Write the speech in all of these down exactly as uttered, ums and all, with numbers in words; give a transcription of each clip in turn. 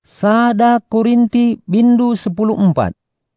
Sada Korinti bindu sepuluh empat.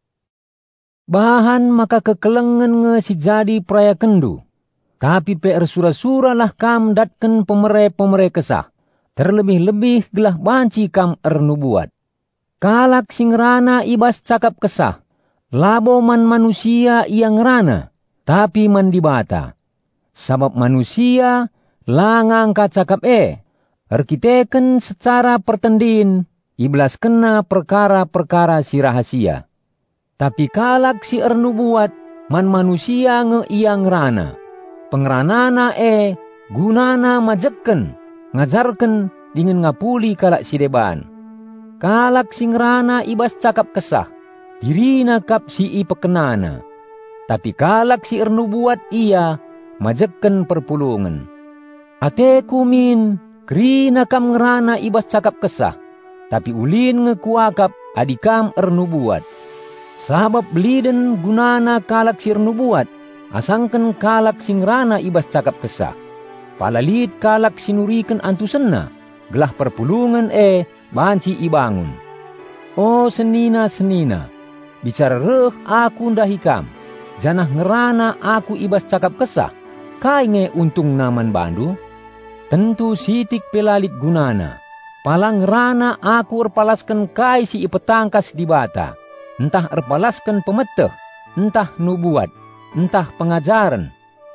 Bahan maka kekelengan nge si jadi peraya kendu. Tapi pe ersura-sura lah kam datken pemere-pemere kesah. Terlebih-lebih gelah banci kam ernubuat. Kalak sing rana ibas cakap kesah. Labo man manusia ia ngerana, tapi man dibata. Sabab manusia langang ka cakap e. Erkiteken secara pertendin, iblas kena perkara-perkara si rahasia. Tapi kalak si ernubuat, man manusia nge ia ngerana. Pengranana e, gunana majeken, ngajarken dengan ngapuli kalak si deban. Kalak si ngerana ibas cakap kesah, dirina kap si ipekenana. Tapi kalak si ernubuat ia, majeken perpulungan. Ateku min, kerina kam ngerana ibas cakap kesah, tapi ulin ngekuakap adikam ernubuat. Sabab beliden gunana kalak si ernubuat, asangken kalak si ngerana ibas cakap kesah. Palalit kalak si nuriken antusena, gelah perpulungan e banci ibangun. Oh senina-senina, bicara reh aku ndahikam, janah ngerana aku ibas cakap kesah, kai nge untung naman bandu. Tentu sitik pelalit gunana, palang ngerana aku erpalaskan kai si ipetangkas di bata. Entah erpalaskan pemeteh, entah nubuat, entah pengajaran.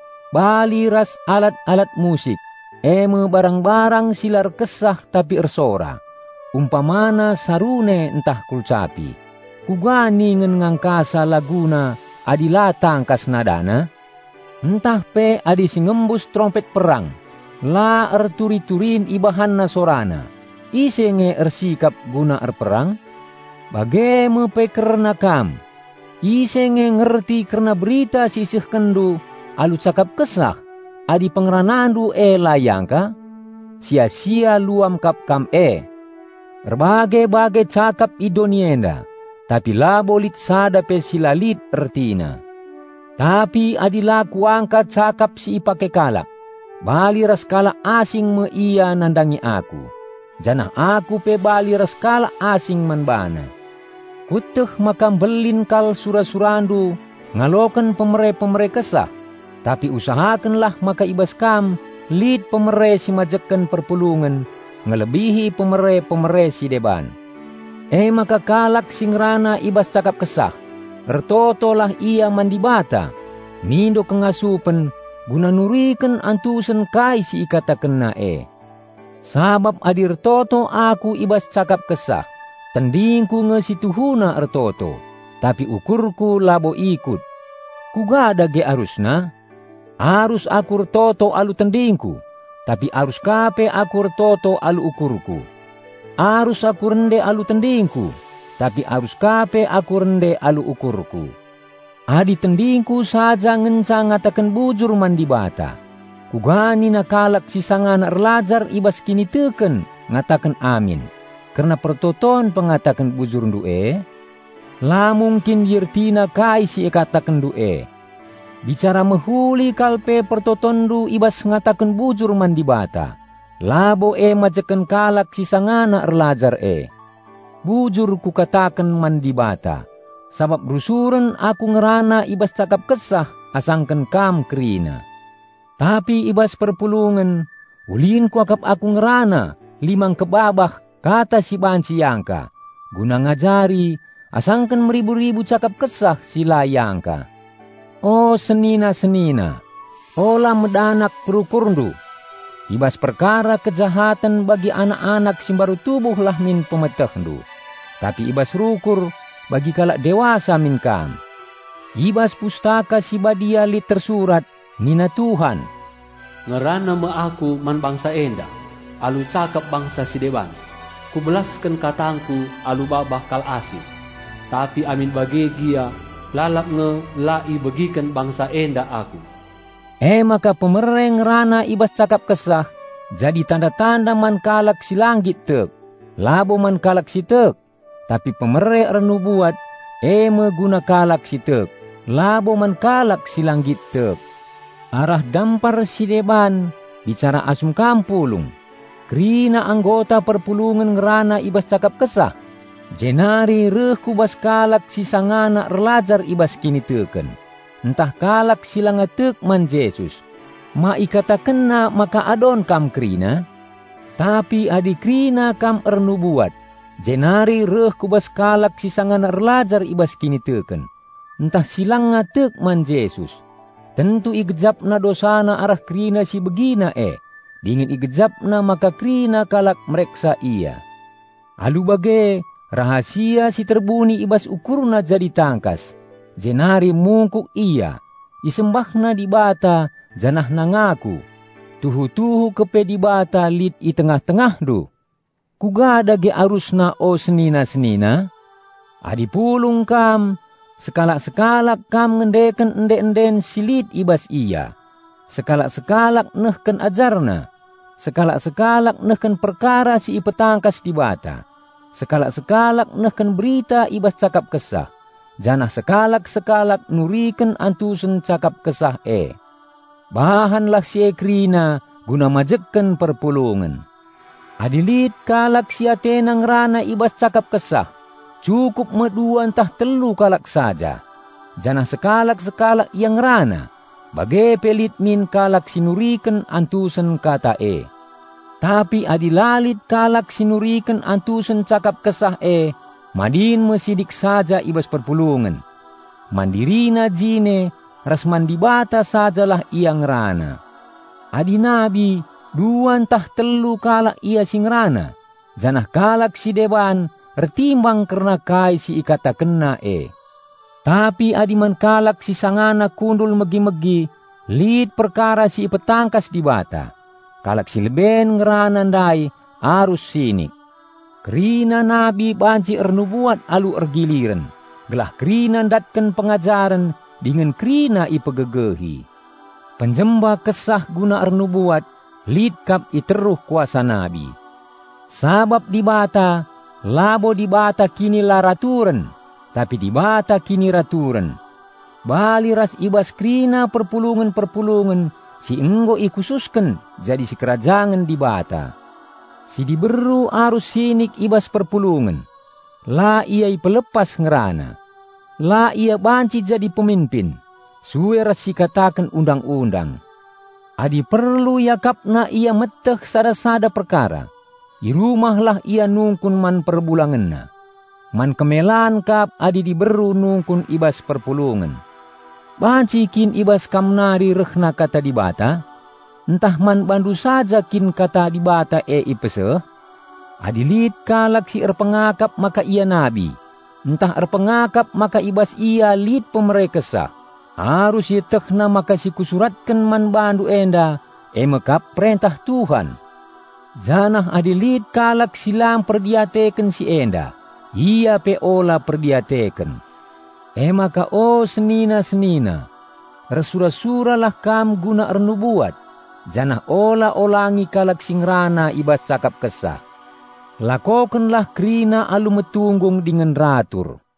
Bali ras alat-alat musik, eme barang-barang silar kesah tapi ersora. Umpamana sarune entah kulcapi. Kugani ngen ngangkasa laguna adilatang kas nadana. Entah pe adi singembus trompet perang. La erturi-turin ibahan nasorana. Ise nge ersikap guna erperang. Bagaimu pe kerna kam. Ise nge ngerti kerna berita sisih kendu. Alu cakap kesah. Adi pengeranandu e layangka. Sia-sia luam kap kam e. Berbagai-bagai cakap idonienda. Tapi labolit sada pe silalit ertina. Tapi adilah kuangkat cakap si ipake kalak. Bali raskala asing me ia nandangi aku. Janah aku pe bali raskala asing manbana. Kutuh makam belin kal sura-surandu, ngalokan pemere-pemere kesah. Tapi usahakanlah maka ibas kam, lid pemere si majekan perpulungan, ngelebihi pemere-pemere si deban. Eh maka kalak sing rana ibas cakap kesah, ertotolah ia mandibata, nindo kengasupen, guna nuriken antusen kai si ikataken na e. Sabab adir toto aku ibas cakap kesah, tendingku ngesituhuna ertoto, tapi ukurku labo ikut. Kugada ge arusna, arus aku ertoto alu tendingku, tapi arus kape aku ertoto alu ukurku. Arus aku rende alu tendingku, tapi arus kape aku rende alu ukurku. Adi tendingku saja ngenca ngatakan bujur mandibata. Kugani nakalak si sangan erlajar ibas kini teken ngatakan amin. Karena pertoton pengatakan bujur ndu'e, la mungkin yirtina kai si katakan du'e. Bicara mehuli kalpe pertotondu ibas ngatakan bujur mandibata. Labo e majakan kalak si sangana erlajar e. Bujur ku katakan mandibata. Sabab rusuren aku ngerana ibas cakap kesah asangkan kam kerina. Tapi ibas perpulungan, ulin ku akap aku ngerana limang kebabah kata si banci yangka. Guna ngajari asangkan meribu-ribu cakap kesah sila yangka. Oh senina-senina, olah medanak perukurndu. Ibas perkara kejahatan bagi anak-anak si baru tubuhlah min pemetehdu. Tapi ibas rukur bagi kalak dewasa min kam. Ibas pustaka si badia lit tersurat, nina Tuhan. Ngerana me aku man bangsa enda, alu cakap bangsa si deban. Kubelaskan katangku alu babah kal asih. Tapi amin bagi gia, lalap nge lai begikan bangsa enda aku. Eh maka pemereng rana ibas cakap kesah, jadi tanda-tanda man kalak si langgit tek, labo man kalak si tek. Tapi pemere ernubuat, eh meguna kalak si tek, labo man kalak si langgit tek. Arah dampar si deban, bicara asum kampulung. Kerina anggota perpulungan ngerana ibas cakap kesah. Jenari reh kubas kalak si sangana relajar ibas kini teken. Entah kalak silang tek man Yesus. Ma ikata kena maka adon kam kerina. Tapi adi kerina kam ernubuat. Jenari reh kubas kalak si sangana relajar ibas kini teken. Entah silang tek man Yesus. Tentu igejapna dosana arah kerina si begina e. Dingin igejapna maka kerina kalak mereksa ia. Alu bage rahasia si terbuni ibas ukurna jadi tangkas. Jenari mungkuk ia. Isembahna di bata janah nangaku. Tuhu-tuhu kepe di bata lit i tengah-tengah du. Kugada ge arusna o senina-senina. Adi pulung kam. Sekalak-sekalak kam ngendeken ende-enden silit ibas ia. Sekalak-sekalak nehken ajarna. Sekalak-sekalak nehken perkara si ipetangkas di bata. Sekalak-sekalak nehken berita ibas cakap kesah. Janah sekalak-sekalak nuriken antusen cakap kesah e. Bahanlah si ekrina guna majekken perpulungan. Adilit kalak si atenang rana ibas cakap kesah. Cukup medua entah telu kalak saja. Janah sekalak-sekalak yang rana. Bagai pelit min kalak sinuriken antusen kata e. Tapi adilalit kalak sinuriken antusen cakap kesah e. Madin mesidik saja ibas perpulungan. Mandirina jine ras mandibata sajalah iang rana. Adi nabi dua entah telu kalak ia sing rana. Janah kalak si dewan retimbang karena kai si ikata kena e. Tapi adiman kalak si sangana kundul megi-megi, lid perkara si petangkas di bata. Kalak si leben ngeranandai arus sinik. Kerina nabi banci ernubuat alu ergiliran. Gelah kerina datken pengajaran dengan kerina ipegegehi. Penjemba kesah guna ernubuat, lid kap iteruh kuasa nabi. Sabab di bata, labo di bata kini laraturen. Tapi di bata kini raturen. Bali ras ibas krina perpulungan-perpulungan si enggo ikhususkan jadi si kerajangan di bata. Si diberu arus sinik ibas perpulungan. La ia ipelepas ngerana. La ia banci jadi pemimpin. Suwe ras si katakan undang-undang. Adi perlu yakapna ia meteh sada-sada perkara. I rumahlah ia nungkun man perbulanganna. Man kemelan kap adi diberu nungkun ibas perpulungan. Banci kin ibas kamnari rehna kata di bata. Entah man bandu saja kin kata di bata e ipese. Adilit kalak si erpengakap maka ia nabi. Entah erpengakap maka ibas ia lid pemerekesa. Harus ia tehna maka si kusuratkan man bandu enda. E mekap perintah Tuhan. Janah adilit kalak silang perdiateken si enda. Ia pe ola perdiateken. E maka o senina-senina. Resura-suralah kam guna ernubuat. Janah ola olangi kalak singrana ibas cakap kesah. Lakokanlah krina alu metunggung dengan ratur.